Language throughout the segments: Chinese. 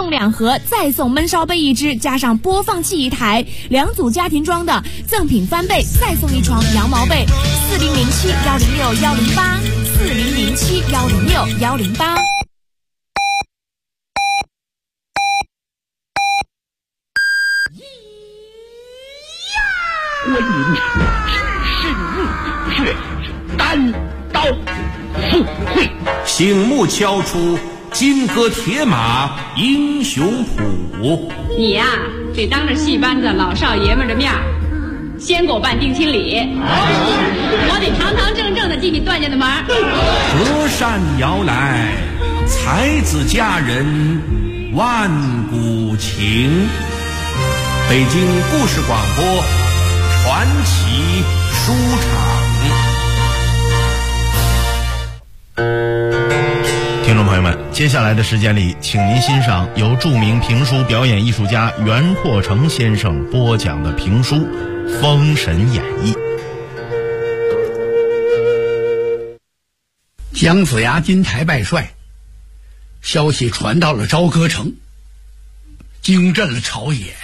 凤2盒，再送焖烧杯1只，加上播放器1台，2组家庭装的赠品翻倍，再送1床羊毛被。4007-106-108，4007-106-108。 观音只身入虎穴，单刀赴会， 醒目敲出金戈铁马英雄谱。 你呀，得当着戏班子老少爷们的面先给我办定亲礼，我得堂堂正正的进你段家的门。 隔山遥来，才子佳人万古情。北京故事广播传奇书场。 听众朋友们，接下来的时间里，请您欣赏由著名评书表演艺术家袁阔成先生播讲的评书《封神演义》。 姜子牙金台拜帅，消息传到了朝歌城，惊震了朝野呀。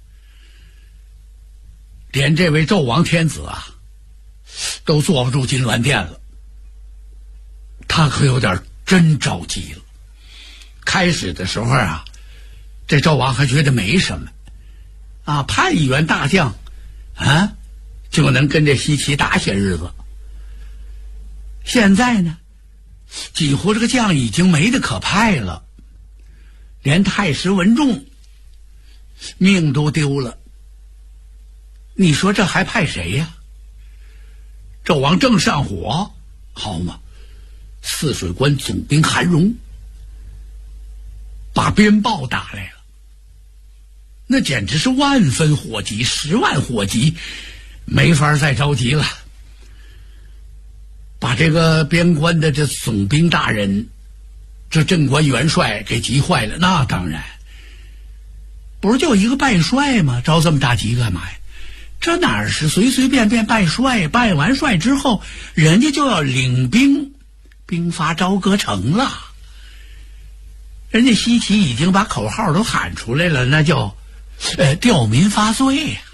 连这位纣王天子啊，都坐不住金銮殿了，他可有点真着急了。开始的时候啊，这纣王还觉得没什么啊，派一员大将啊，就能跟这西岐打些日子。现在呢，几乎这个将已经没得可派了，连太师文仲命都丢了。你说这还派谁呀？纣王正上火，好嘛，泗水关总兵韩荣把鞭炮打来了，那简直是万分火急，10万火急，没法再着急了。把这个边关的这总兵大人，这镇关元帅给急坏了。那当然，不是就一个拜帅吗？着这么大急干嘛呀？这哪是随随便便拜帅？拜完帅之后，人家就要领兵发朝歌城了。人家西岐已经把口号都喊出来了，那叫吊民发罪呀！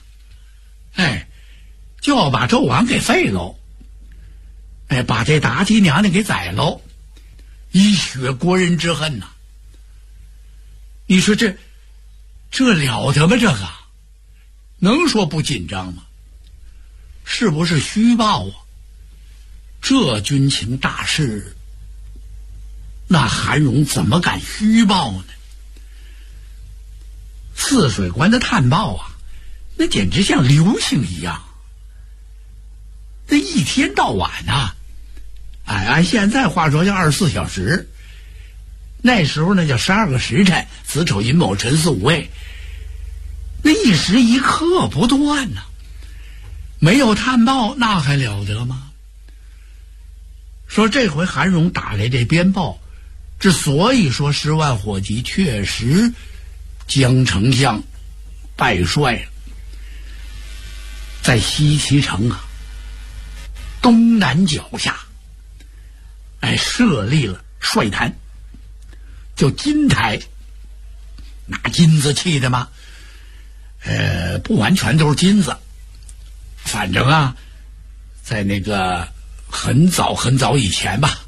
就要把纣王给废喽，把这妲己娘娘给宰喽，以雪国人之恨呐！你说这了得吗？这个能说不紧张吗？是不是虚报啊？这军情大事，那韩荣怎么敢虚报呢？泗水关的探报啊，那简直像流星一样，那一天到晚啊，按现在话说叫24小时，那时候那叫12个时辰，子丑寅卯辰巳午未，那一时一刻不断呢。没有探报那还了得吗？说这回韩荣打来这鞭炮，之所以说10万火急，确实姜丞相拜帅了，在西岐城啊东南角下设立了帅坛，叫金台。拿金子砌的吗？不完全都是金子，反正啊，在那个很早很早以前吧，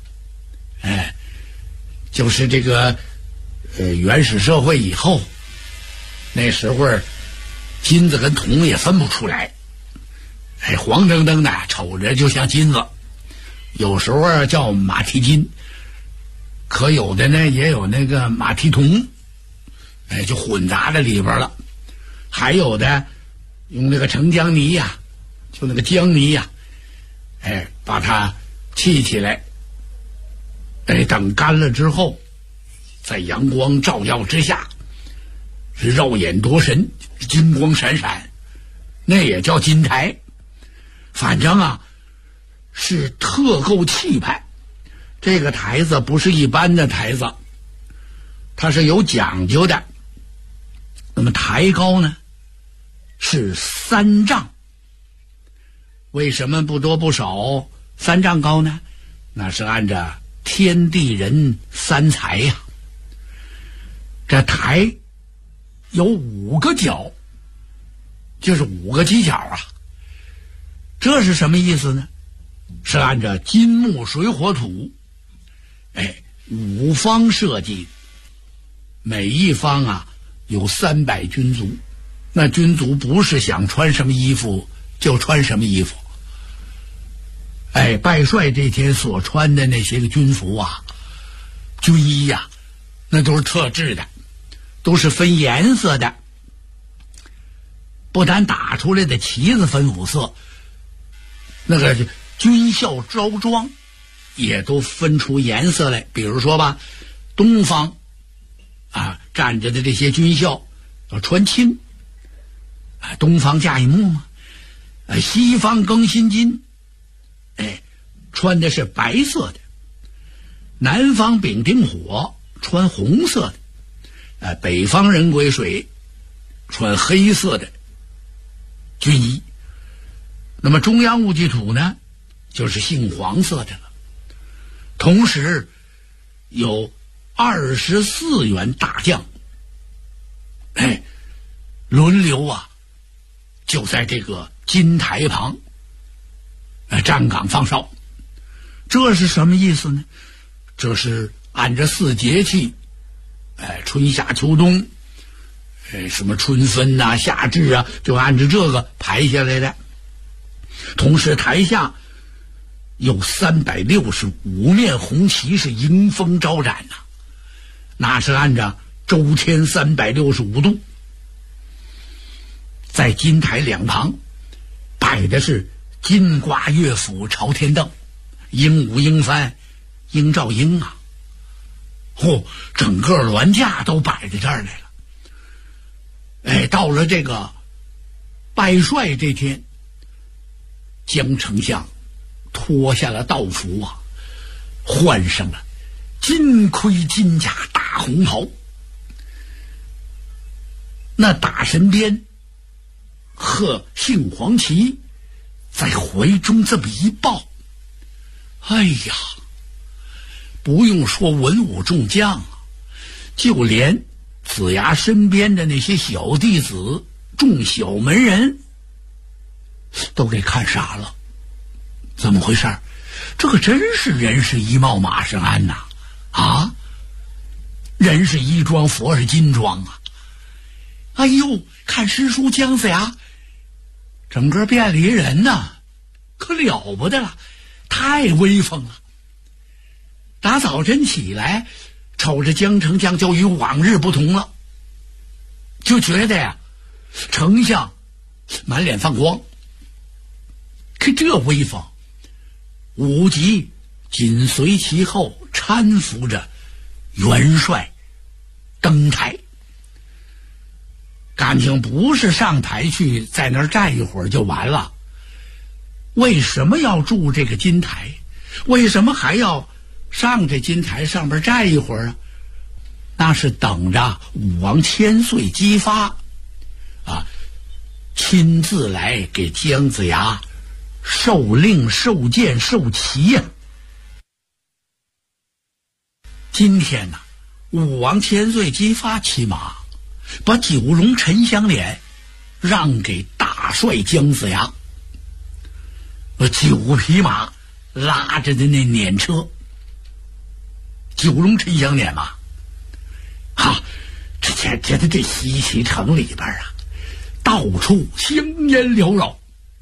就是这个原始社会以后，那时候金子跟铜也分不出来，黄澄澄的，瞅着就像金子。有时候叫马蹄金，可有的呢也有那个马蹄铜，就混杂在里边了。还有的用那个澄江泥呀，就那个江泥呀，把它砌起来，等干了之后，在阳光照耀之下，是绕眼夺神，金光闪闪，那也叫金台。反正啊，是特够气派。这个台子不是一般的台子，它是有讲究的。那么台高呢是3丈，为什么不多不少3丈高呢？那是按照天地人3才呀。 这台有5个角，就是5个犄角啊。这是什么意思呢？是按照金木水火土5方设计，每一方啊有300军卒。那军卒不是想穿什么衣服就穿什么衣服，拜帅这天所穿的那些个军服啊、军衣呀，那都是特制的，都是分颜色的。不但打出来的旗子分5色，那个军校着装也都分出颜色来。比如说吧，东方站着的这些军校要穿青，东方甲乙木嘛。西方庚辛金，穿的是白色的。南方丙丁火，穿红色的。北方壬癸水，穿黑色的军衣。那么中央戊己土呢，就是杏黄色的了。同时有24员大将，轮流就在这个金台旁站岗放哨。这是什么意思呢？这是按照4节气，春夏秋冬，什么春分呐、夏至啊，就按照这个排下来的。同时台下有365面红旗是迎风招展呐，那是按照周天365度。在金台两旁摆的是金瓜乐府朝天凳，鹦鹉鹰帆鹰照鹰啊，整个銮驾都摆在这儿来了。到了这个拜帅这天，江丞相脱下了道服换上了金盔金甲大红袍。那大神鞭和杏黄旗在怀中这么一抱，不用说文武众将就连子牙身边的那些小弟子、众小门人都给看傻了。怎么回事？这个真是人是衣帽马是鞍呐！人是衣装佛是金装啊！看师叔姜子牙，整个变了一人呐，可了不得了，太威风了。打早晨起来，瞅着江丞相就与往日不同了，就觉得丞相满脸放光。可这威风，5级紧随其后，搀扶着元帅登台。感情不是上台去在那儿站一会儿就完了，为什么要筑这个金台？为什么还要上这金台上边站一会儿啊？那是等着武王千岁姬发亲自来给姜子牙受令、受剑、受旗呀。今天武王千岁姬发骑马，把九龙沉香脸让给大帅姜子牙，9匹马拉着的那辇车，九龙沉香脸嘛，这西岐城里边到处香烟缭绕，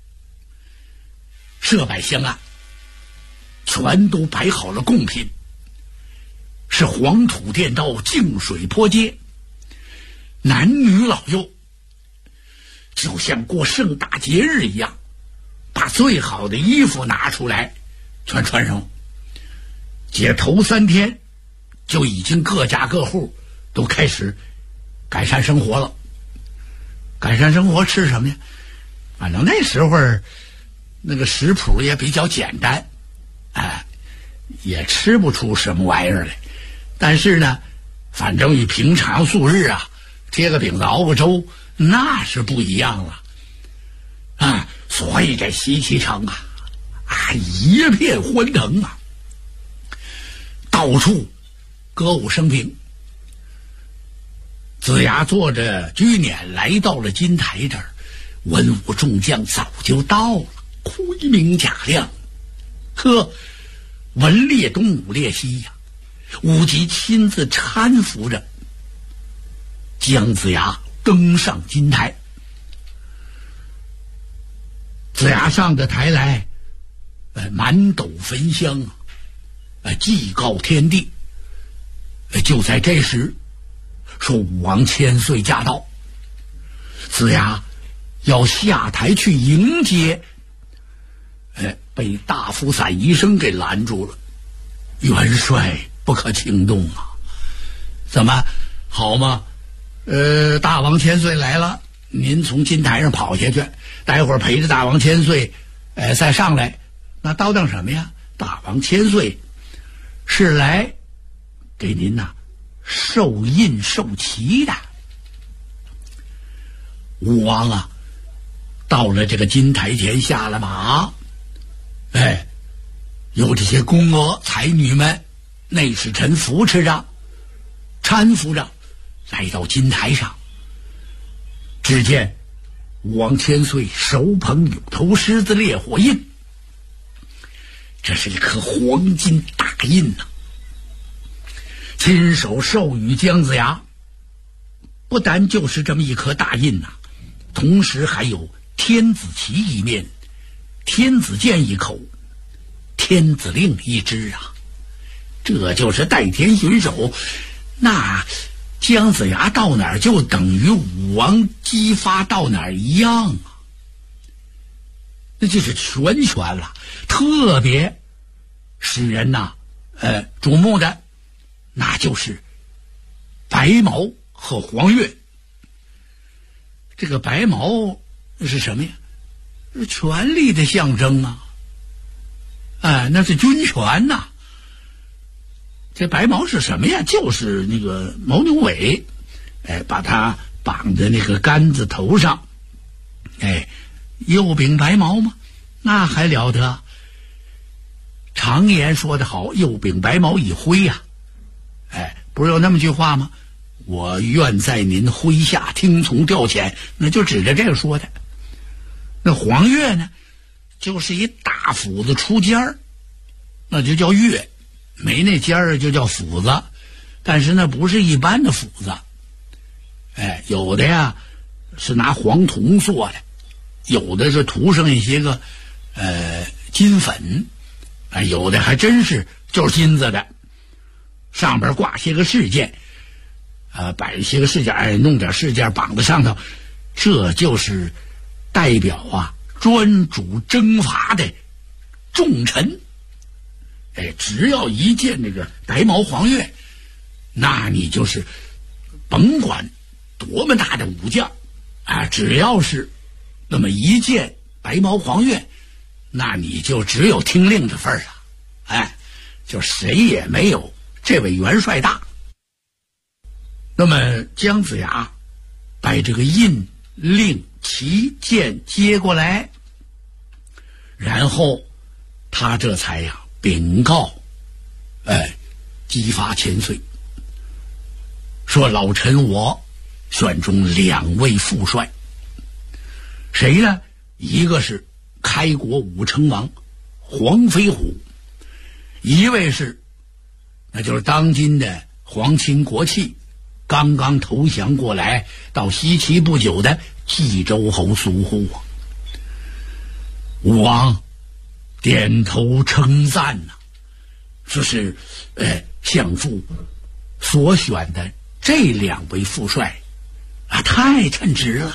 设摆香案，全都摆好了贡品，是黄土垫道，净水泼街，男女老幼就像过盛大节日一样，把最好的衣服拿出来全穿上。头3天就已经各家各户都开始改善生活了。改善生活吃什么呀？反正那时候那个食谱也比较简单，也吃不出什么玩意儿来。但是呢，反正与平常素日贴个饼子熬个粥，那是不一样了。所以这西岐城一片欢腾到处歌舞升平。 子牙坐着车辇来到了金台这儿，文武众将早就到了，辉明甲亮。呵，文烈东武烈西呀，武吉亲自搀扶着姜子牙登上金台。子牙上的台来，满斗焚香祭告天地。就在这时，说武王千岁驾到，子牙要下台去迎接，被大夫伞医生给拦住了。元帅不可轻动啊！怎么好吗？大王千岁来了，您从金台上跑下去，待会儿陪着大王千岁，再上来。那叨叨什么呀？大王千岁是来给您呐受印受旗的。武王啊，到了这个金台前下了马，有这些宫娥才女们、内侍臣扶持着、搀扶着，来到金台上。只见武王千岁手捧有头狮子烈火印，这是一颗黄金大印呐，亲手授予姜子牙。不单就是这么一颗大印呐，同时还有天子旗一面、天子剑一口、天子令一支啊！这就是代天巡守。那姜子牙到哪儿就等于武王姬发到哪儿一样啊！那就是全了。特别使人呐瞩目的，那就是白毛和黄钺。这个白毛是什么呀？是权力的象征啊！那是军权呐。这白毛是什么呀？就是那个牦牛尾，把它绑在那个杆子头上，右秉白毛嘛，那还了得！常言说得好，右秉白毛以辉呀。不是有那么句话吗？我愿在您麾下听从调遣，那就指着这个说的。那黄钺呢，就是一大斧子出尖儿，那就叫钺，没那尖儿就叫斧子。但是那不是一般的斧子，有的呀是拿黄铜做的，有的是涂上一些个金粉，有的还真是就是金子的，上边挂些个饰件，摆一些个饰件，弄点饰件绑在上头，这就是代表啊专主征伐的重臣。只要一见这个白毛黄钺，那你就是甭管多么大的武将只要是那么一见白毛黄钺，那你就只有听令的份儿了，就谁也没有这位元帅大。那么姜子牙把这个印、令、旗、剑接过来，然后他这才禀告姬发千岁，说老臣我选中2位副帅。谁呢？一个是开国武成王黄飞虎，一位是那就是当今的皇亲国戚，刚刚投降过来到西岐不久的冀州侯苏护啊。武王点头称赞呐，说是相父所选的这2位副帅太称职了。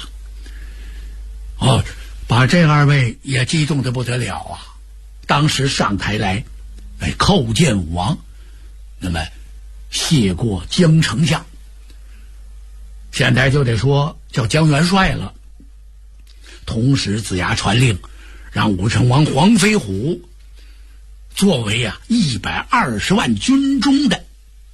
把这2位也激动得不得了啊！当时上台来叩见武王，那么谢过姜丞相，现在就得说叫姜元帅了。同时子牙传令，让武成王黄飞虎作为120万军中的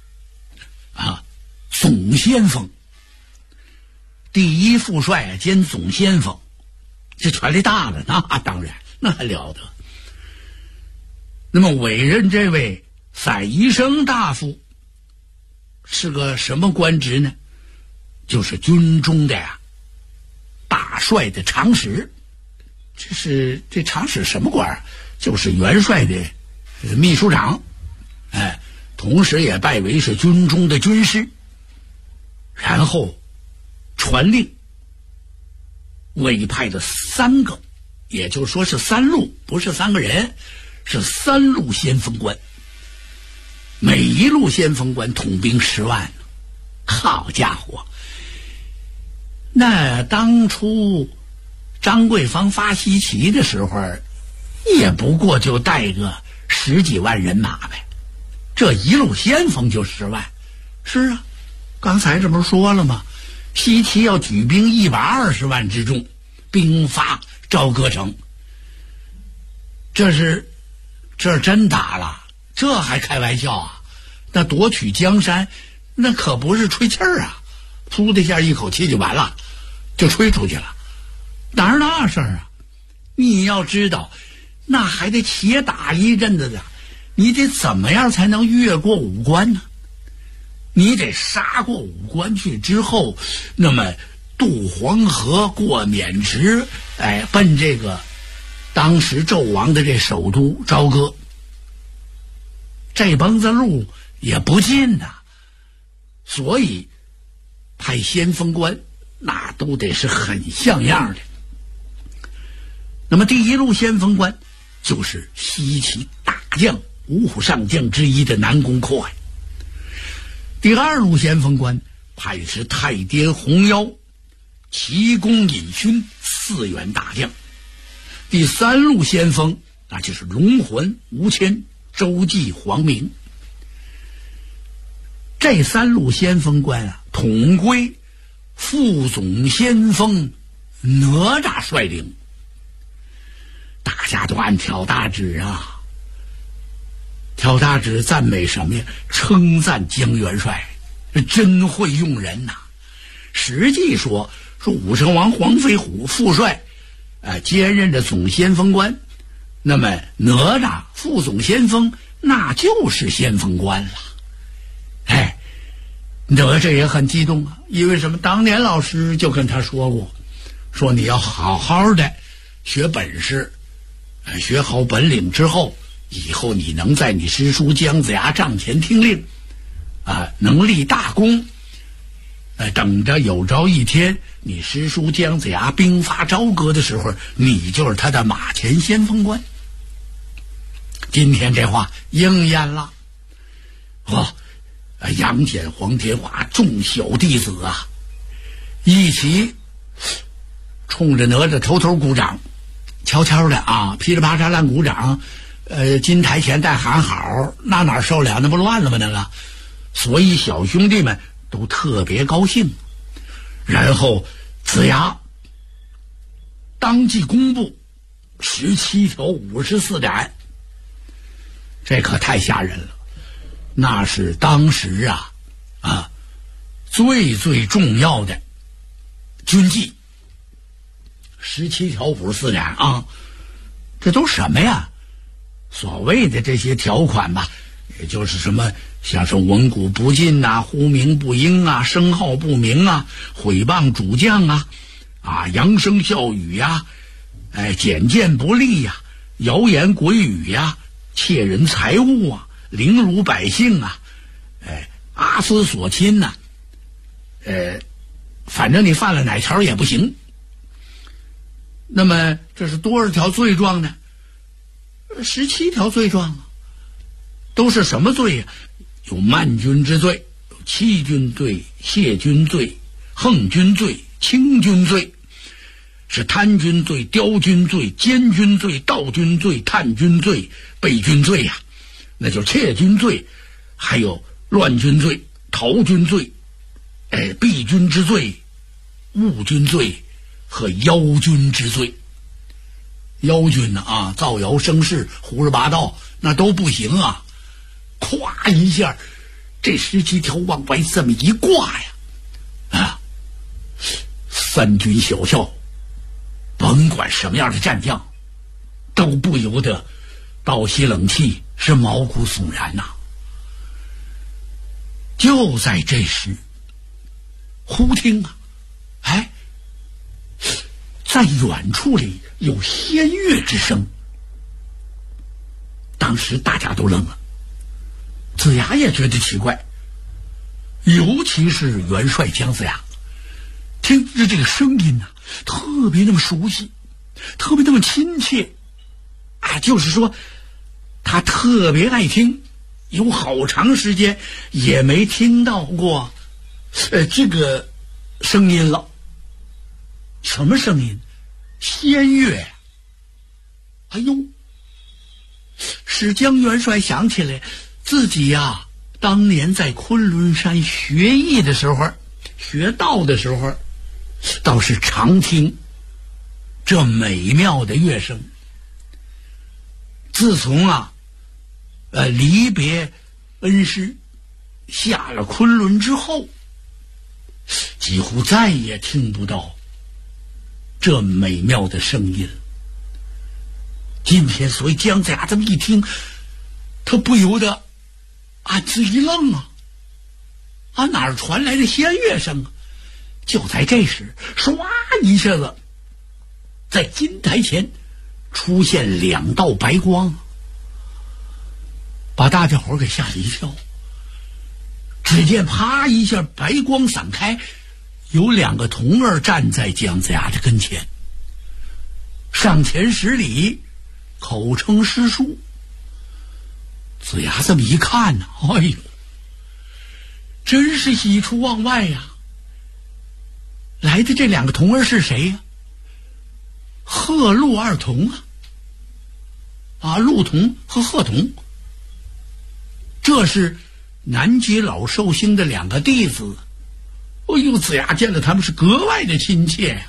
总先锋，第1副帅兼总先锋，这权力大了，那当然那还了得。那么委任这位伞医生大夫是个什么官职呢？ 就是军中的大帅的常使。这常使什么官？就是元帅的秘书长，同时也拜为是军中的军师。然后传令委派的3个，也就是说是3路，不是3个人，是3路先锋官。每一路先锋官统兵10万。好家伙，那当初张桂芳发西岐的时候，也不过就带个10几万人马呗，这一路先锋就10万。是啊，刚才这不是说了吗？西岐要举兵120万之众，兵发朝歌城。这真打了，这还开玩笑啊？那夺取江山，那可不是吹气儿啊，噗的一下一口气就完了，就吹出去了。哪是那事儿啊？你要知道，那还得且打一阵子的，你得怎么样才能越过5关呢？你得杀过5关去之后，那么渡黄河，过渑池，奔这个当时纣王的这首都朝歌。这帮子路也不近呐，所以派先锋官那都得是很像样的。那么第一路先锋官就是西岐大将五虎上将之一的南宫阔海。第2路先锋官派是太颠红腰齐公尹勋4员大将。第3路先锋那就是龙魂吴谦周济黄明。这3路先锋官统归副总先锋哪吒率领。大家都按挑大指啊，挑大指赞美什么呀？称赞江元帅真会用人呐。实际说武成王黄飞虎副帅兼任着总先锋官，那么哪吒副总先锋那就是先锋官了。哪吒也很激动啊，因为什么？当年老师就跟他说过，说你要好好的学本事，学好本领之后，以后你能在你师叔姜子牙帐前听令能立大功。等着有朝一天你师叔姜子牙兵发朝歌的时候，你就是他的马前先锋官。今天这话应验了。杨戬、黄天化众小弟子一起冲着哪吒偷偷鼓掌，悄悄的噼里啪嚓乱鼓掌。金台前带喊好，那哪受了？那不乱了吗？那个，所以小兄弟们都特别高兴。然后子牙当即公布17条54斩，这可太吓人了。那是当时最最重要的军纪，17条54斩这都什么呀？所谓的这些条款吧，也就是什么像是文武不进呼名不应声号不明毁谤主将扬声笑语简见不利谣言鬼语窃人财物凌辱百姓阿私所亲反正你犯了哪条也不行。那么这是多少条罪状呢？17条罪状都是什么罪呀？有慢军之罪，有欺君罪、亵君罪、横君罪、轻君罪，是贪君罪、刁君罪、奸君罪、盗君罪、探君罪、背君罪那就是窃君罪，还有乱君罪、逃君罪、避君之罪、误君罪和妖君之罪。妖君造谣生事、胡说八道，那都不行咵一下，这17条往外这么一挂三军小校，甭管什么样的战将，都不由得倒吸冷气，是毛骨悚然就在这时， 忽听啊，哎，在远处里有仙乐之声。当时大家都愣了，子牙也觉得奇怪，尤其是元帅姜子牙，听着这个声音呢，特别那么熟悉，特别那么亲切啊，就是说他特别爱听，有好长时间也没听到过这个声音了。什么声音？仙乐。哎呦，使姜元帅想起来自己呀，当年在昆仑山学艺的时候，学道的时候，倒是常听这美妙的乐声。自从离别恩师，下了昆仑之后，几乎再也听不到这美妙的声音。今天所以姜子牙这么一听，他不由得这一愣啊，哪儿传来的仙乐声啊？就在这时，唰一下子，在金台前出现两道白光，把大家伙给吓了一跳。只见啪一下，白光散开，有两个童儿站在姜子牙的跟前，上前施礼，口称师叔。子牙这么一看呢，哎呦，真是喜出望外呀！来的这两个童儿是谁呀？鹤鹿二童鹿童和鹤童，这是南极老寿星的两个弟子。哎呦，子牙见了他们是格外的亲切呀。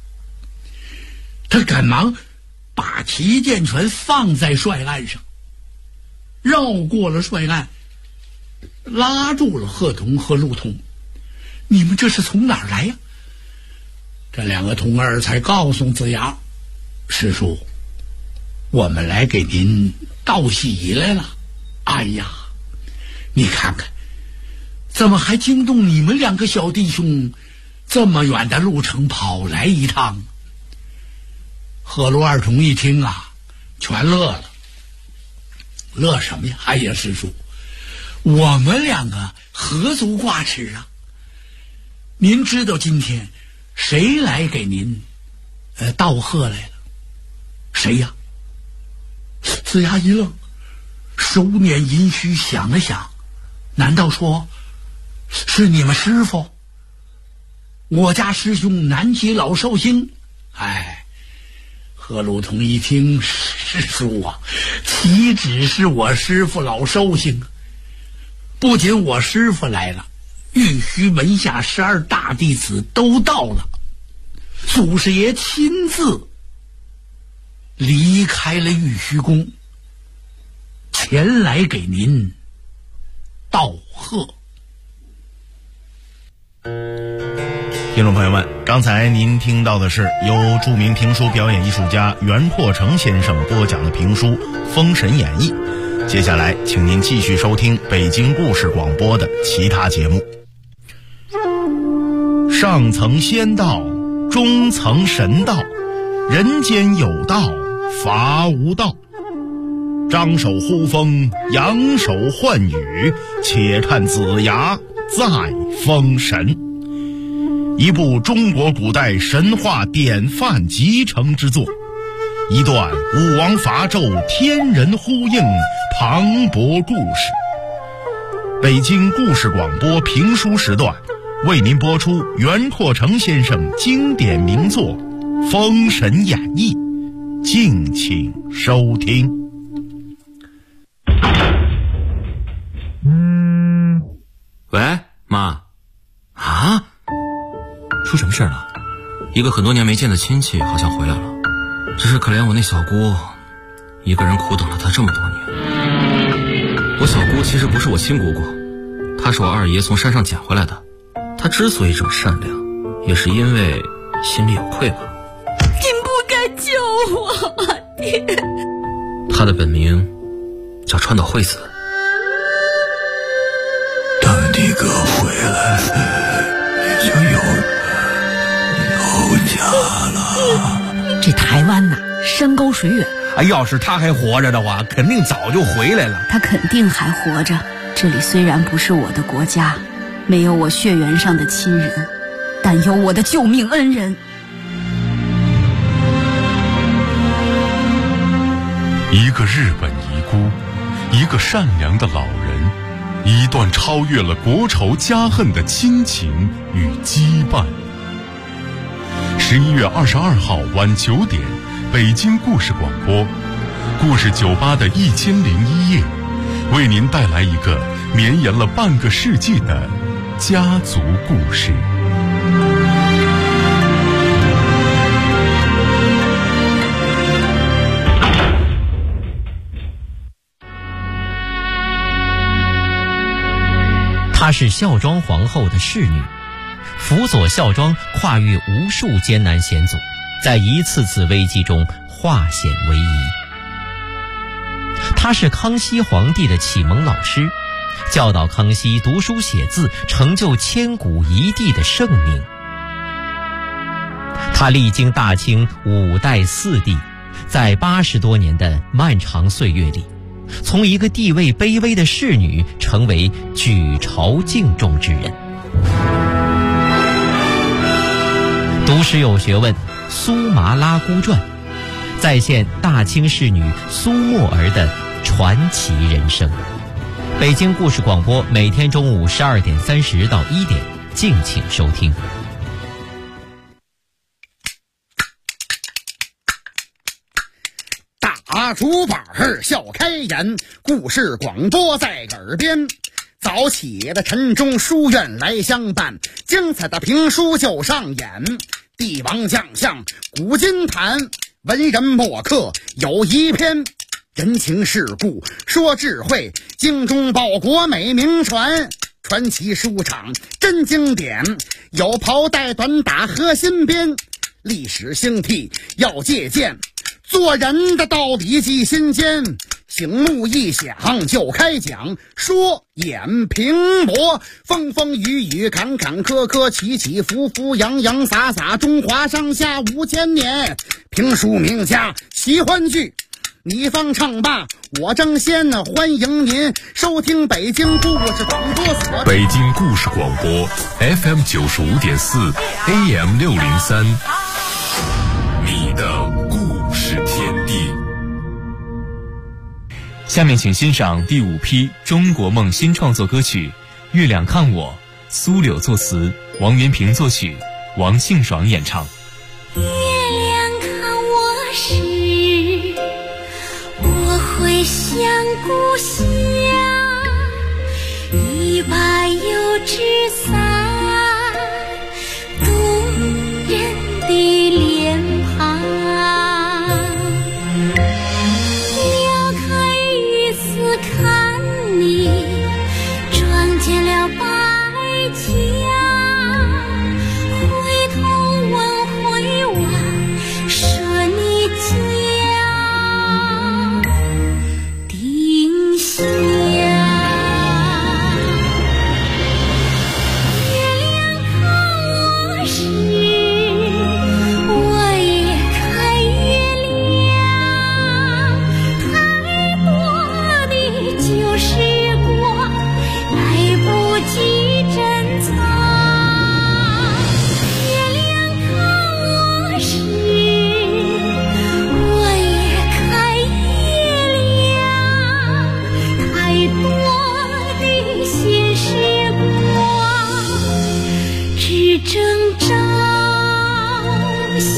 他赶忙把齐剑拳放在帅案上，绕过了帅案，拉住了鹤童和鹿童。你们这是从哪儿来呀？这两个童儿才告诉子牙，师叔，我们来给您道喜来了。哎呀，你看看，怎么还惊动你们两个小弟兄这么远的路程跑来一趟？鹤鹿二童一听全乐了。乐什么呀？哎呀，师叔，我们两个何足挂齿啊！您知道今天谁来给您道贺来了？谁呀？子牙一愣，收敛阴虚，想了想，难道说是你们师傅？我家师兄南极老寿星？贺鹿童一听，师叔岂止是我师傅老寿星，不仅我师傅来了，玉虚门下12大弟子都到了，祖师爷亲自离开了玉虚宫，前来给您道贺。 听众朋友们，刚才您听到的是由著名评书表演艺术家袁阔成先生播讲的评书《封神演义》。接下来请您继续收听北京故事广播的其他节目。上层仙道，中层神道，人间有道，伐无道。张手呼风，扬手唤雨，且看子牙再封神。一部中国古代神话典范集成之作，一段武王伐纣天人呼应磅礴故事。北京故事广播评书时段为您播出袁阔成先生经典名作《封神演义》，敬请收听。 喂，妈。出什么事了？一个很多年没见的亲戚好像回来了，只是可怜我那小姑一个人苦等了他这么多年。我小姑其实不是我亲姑姑，她是我二爷从山上捡回来的。她之所以这么善良，也是因为心里有愧吧。 您不该救我，爹。 她的本名叫川岛惠子。 等你哥回来，你就有这台湾呐，山高水远。 要是他还活着的话，肯定早就回来了。 他肯定还活着。这里虽然不是我的国家，没有我血缘上的亲人，但有我的救命恩人。 一个日本遗孤，一个善良的老人，一段超越了国仇家恨的亲情与羁绊。11月22号晚9点，北京故事广播，故事酒吧的1001夜，为您带来一个绵延了半个世纪的家族故事。 她是孝庄皇后的侍女，辅佐孝庄跨越无数艰难险阻，在一次次危机中化险为夷。她是康熙皇帝的启蒙老师，教导康熙读书写字，成就千古一帝的盛名。她历经大清5代4帝，在80多年的漫长岁月里，从一个地位卑微的侍女成为举朝敬重之人。读史有学问，苏麻拉姑传再现大清侍女苏沫儿的传奇人生。北京故事广播每天中午12点30到1点，敬请收听。 大竹板笑开颜，故事广播在耳边。早起的晨钟书院来相伴，精彩的评书就上演。帝王将相古今谈，文人墨客有一篇。人情世故说智慧，精忠报国美名传。传奇书场真经典，有袍带短打和新编。历史兴替要借鉴，做人的道理记心间。醒目一响就开讲，说演评驳，风风雨雨坎坎坷坷，起起伏伏洋洋洒洒，中华上下5000年。评书名家奇欢剧，你方唱罢我争先，欢迎您收听北京故事广播所。 北京故事广播 FM 95.4 AM 603，你的故事天地。 下面请欣赏第5批中国梦新创作歌曲《月亮看我》，苏柳作词，王元平作曲，王信爽演唱。 月亮看我时，我会想故乡，一把油纸伞，动人的脸庞。看你撞见了白墙，回头望回望，说你家丁香。月亮看我时，我也看月亮，太多旧时光来不及珍藏。月亮看我时，我也看月亮，太多的新时光只挣扎。